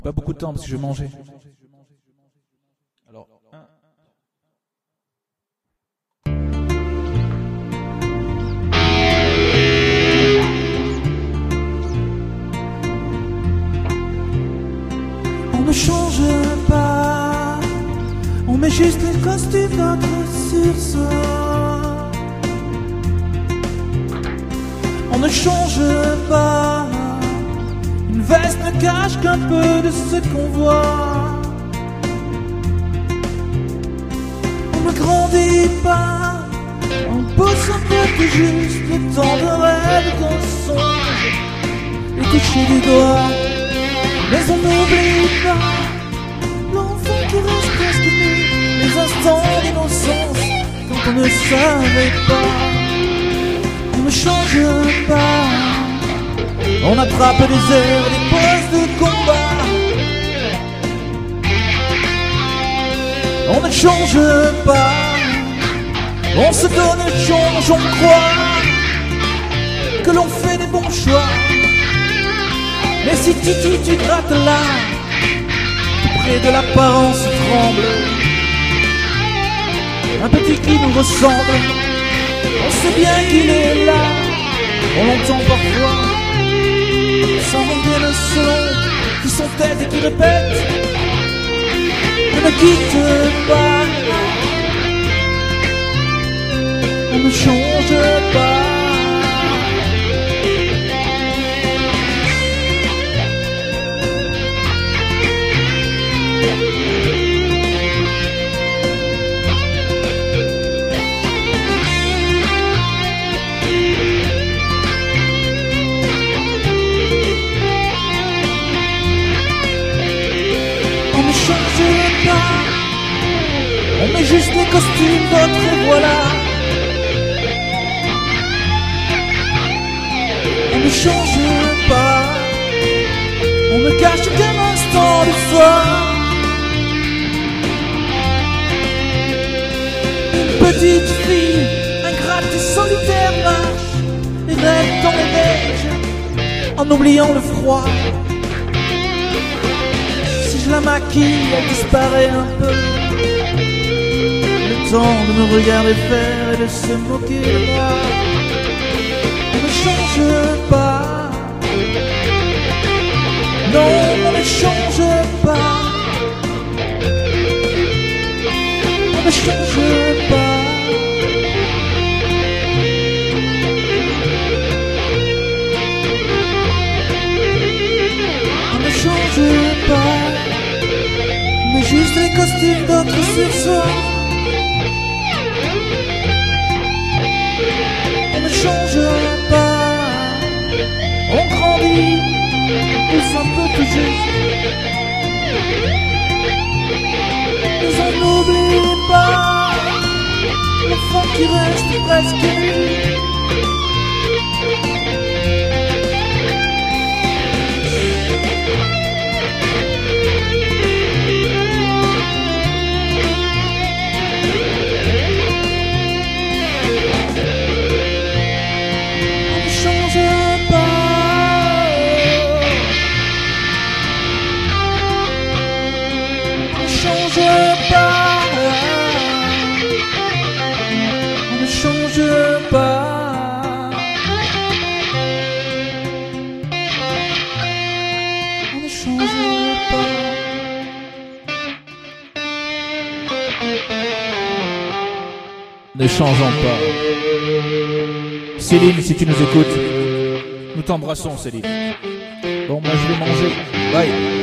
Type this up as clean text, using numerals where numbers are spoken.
Pas beaucoup de temps parce que je vais manger. Alors, on ne change pas, on met juste les costumes d'autres sur soi. On ne change pas, une veste ne cache qu'un peu de ce qu'on voit. On ne grandit pas, on pousse un peu tout juste le temps de rêve qu'on songe et toucher du doigt. Mais on n'oublie pas l'enfant qui reste presque nu, les instants d'innocence quand on ne savait pas. On ne change pas, on attrape des airs, des poses de combat. On ne change pas, on se donne change, on croit que l'on fait des bons choix. Mais si tu grattes là, tout près de l'apparence tremble. Un petit qui nous ressemble, on sait bien qu'il est là, on l'entend parfois. Sans rendre le son qui s'entête et qui répète, ne me quitte pas, on ne change pas. On met juste les costumes d'autres et voilà. On ne change pas, on ne cache qu'un instant du soir. Une petite fille, ingrate et solitaire marche et rêve dans les neiges en oubliant le froid. Si je la maquille, elle disparaît un peu. Le temps de me regarder faire et de se moquer de moi. On ne change pas, non, on ne change pas. On ne change pas. On ne change pas, mais juste les costumes d'autres sur soi. On ne change pas, on grandit, on pousse un peu tout juste. Mais on n'oublie pas l'enfant qui reste presque nu. Ne changeons pas. Céline, si tu nous écoutes, nous t'embrassons, Céline. Bon, moi je vais manger. Bye.